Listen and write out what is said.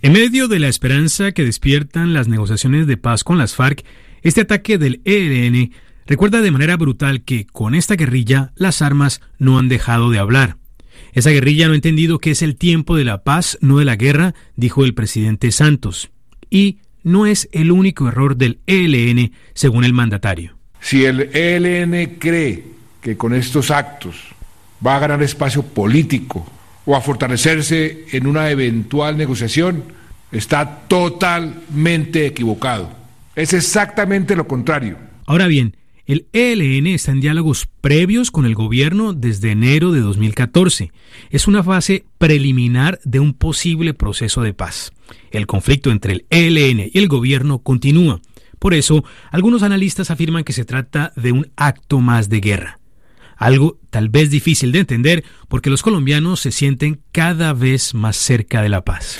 En medio de la esperanza que despiertan las negociaciones de paz con las FARC, este ataque del ELN recuerda de manera brutal que con esta guerrilla las armas no han dejado de hablar. Esa guerrilla no ha entendido que es el tiempo de la paz, no de la guerra, dijo el presidente Santos. Y no es el único error del ELN, según el mandatario. Si el ELN cree que con estos actos va a ganar espacio político o a fortalecerse en una eventual negociación, está totalmente equivocado. Es exactamente lo contrario. Ahora bien, el ELN está en diálogos previos con el gobierno desde enero de 2014. Es una fase preliminar de un posible proceso de paz. El conflicto entre el ELN y el gobierno continúa. Por eso, algunos analistas afirman que se trata de un acto más de guerra. Algo tal vez difícil de entender porque los colombianos se sienten cada vez más cerca de la paz.